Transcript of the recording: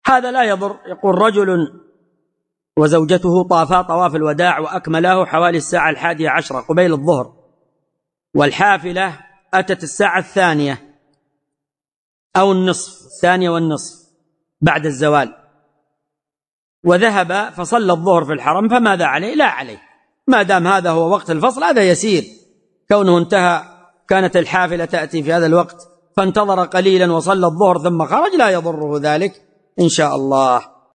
هذا لا يضر. يقول رجل وزوجته طافا طواف الوداع وأكملاه حوالي الساعة 11 قبيل الظهر، والحافلة أتت الساعة 2 أو النصف، 2:30 بعد الزوال، وذهب فصلى الظهر في الحرم، فماذا عليه؟ لا عليه، ما دام هذا هو وقت الفصل هذا يسير. كونه انتهى، كانت الحافلة تأتي في هذا الوقت فانتظر قليلا وصلى الظهر ثم خرج، لا يضره ذلك إن شاء الله.